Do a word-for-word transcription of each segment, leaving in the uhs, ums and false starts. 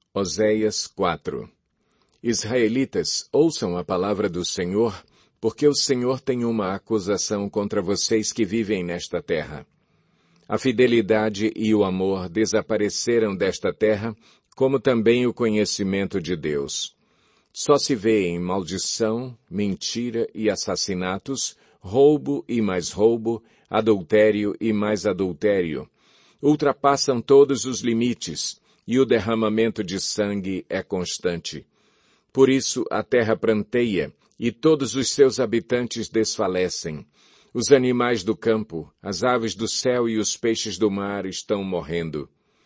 Oséias quatro. Israelitas, ouçam a palavra do Senhor, porque o Senhor tem uma acusação contra vocês que vivem nesta terra. A fidelidade e o amor desapareceram desta terra, como também o conhecimento de Deus. Só se vê em maldição, mentira e assassinatos, roubo e mais roubo, adultério e mais adultério. Ultrapassam todos os limites, e o derramamento de sangue é constante. Por isso a terra pranteia, e todos os seus habitantes desfalecem. Os animais do campo, as aves do céu e os peixes do mar estão morrendo.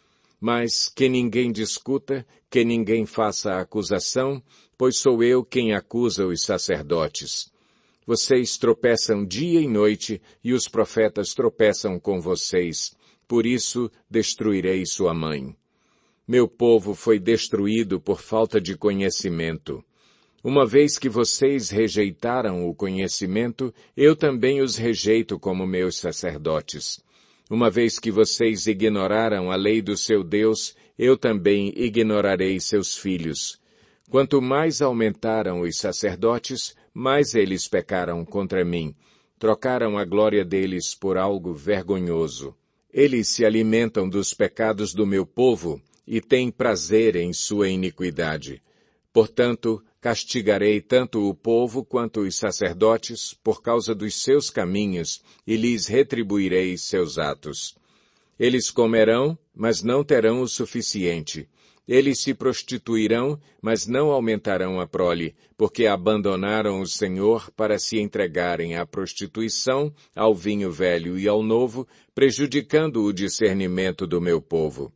Mas que ninguém discuta, que ninguém faça acusação, pois sou eu quem acusa os sacerdotes. Vocês tropeçam dia e noite, e os profetas tropeçam com vocês. Por isso destruirei sua mãe. Meu povo foi destruído por falta de conhecimento. Uma vez que vocês rejeitaram o conhecimento, eu também os rejeito como meus sacerdotes. Uma vez que vocês ignoraram a lei do seu Deus, eu também ignorarei seus filhos. Quanto mais aumentaram os sacerdotes, mais eles pecaram contra mim. Trocaram a glória deles por algo vergonhoso. Eles se alimentam dos pecados do meu povo e têm prazer em sua iniquidade. Portanto, castigarei tanto o povo quanto os sacerdotes por causa dos seus caminhos e lhes retribuirei seus atos. Eles comerão, mas não terão o suficiente. Eles se prostituirão, mas não aumentarão a prole, porque abandonaram o Senhor para se entregarem à prostituição, ao vinho velho e ao novo, prejudicando o discernimento do meu povo.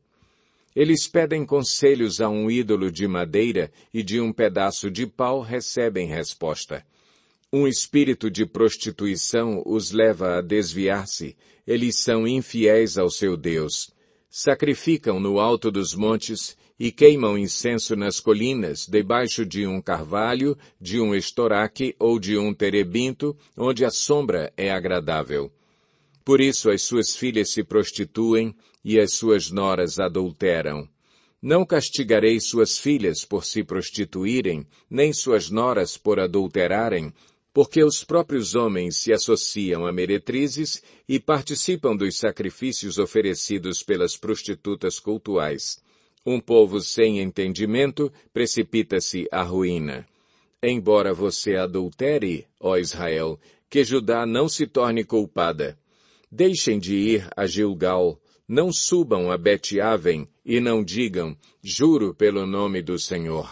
Eles pedem conselhos a um ídolo de madeira e de um pedaço de pau recebem resposta. Um espírito de prostituição os leva a desviar-se. Eles são infiéis ao seu Deus. Sacrificam no alto dos montes e queimam incenso nas colinas, debaixo de um carvalho, de um estoraque ou de um terebinto, onde a sombra é agradável. Por isso as suas filhas se prostituem e as suas noras adulteram. Não castigarei suas filhas por se prostituírem, nem suas noras por adulterarem, porque os próprios homens se associam a meretrizes e participam dos sacrifícios oferecidos pelas prostitutas cultuais. Um povo sem entendimento precipita-se à ruína. Embora você adultere, ó Israel, que Judá não se torne culpada. Deixem de ir a Gilgal, não subam a Bet-Aven e não digam, juro pelo nome do Senhor.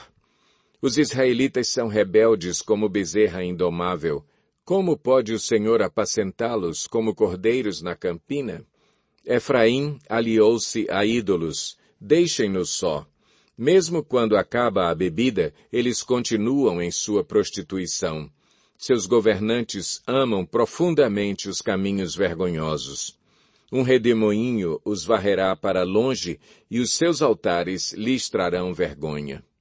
Os israelitas são rebeldes como bezerra indomável. Como pode o Senhor apacentá-los como cordeiros na campina? Efraim aliou-se a ídolos. Deixem-nos só. Mesmo quando acaba a bebida, eles continuam em sua prostituição. Seus governantes amam profundamente os caminhos vergonhosos. Um redemoinho os varrerá para longe e os seus altares lhes trarão vergonha.